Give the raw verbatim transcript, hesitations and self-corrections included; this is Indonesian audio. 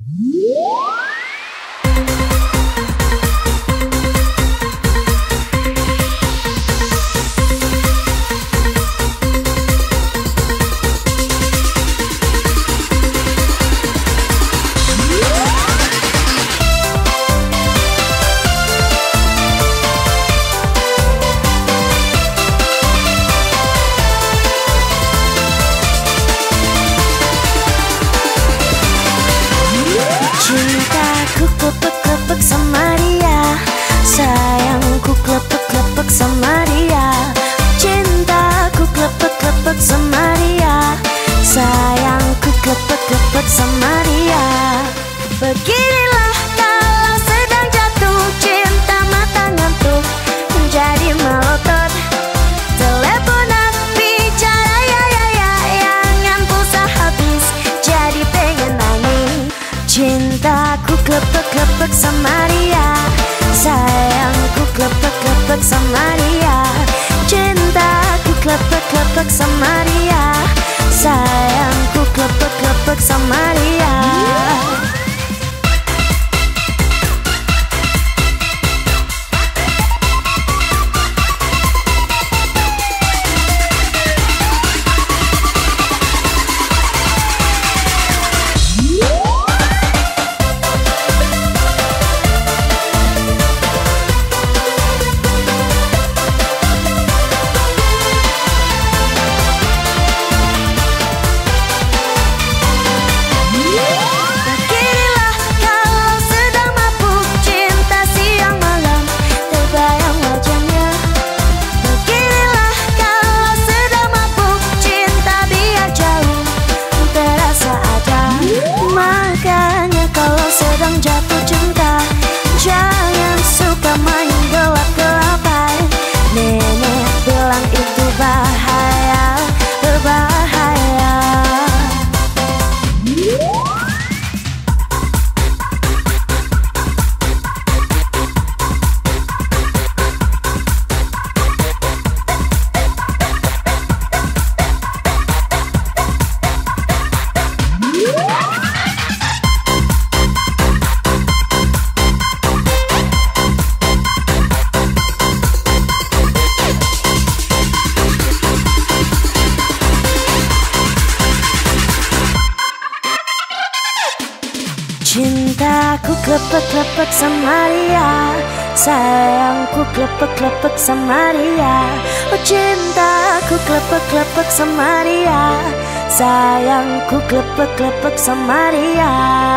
Cintaku klepek-klepek sama dia, sayangku klepek-klepek sama dia. Cintaku klepek-klepek sama dia, sayangku klepek-klepek sama dia. Beginilah kalau sedang jatuh cinta, mata ngantuk jadi melotot. Teleponan bicara ya ya ya, yang pulsa habis jadi pengen nangis. Cintaku klepek-klepek sama dia, sayangku klepek-klepek sama dia. Cintaku klepek-klepek sama dia, sayangku klepek-klepek sama dia. Jatuh cinta, jangan suka main gelap-gelapan. Nenek bilang itu bahaya, berbahaya. Cintaku klepek-klepek sama dia, sayangku klepek-klepek sama dia. Oh cintaku klepek-klepek sama dia, sayangku klepek-klepek sama dia.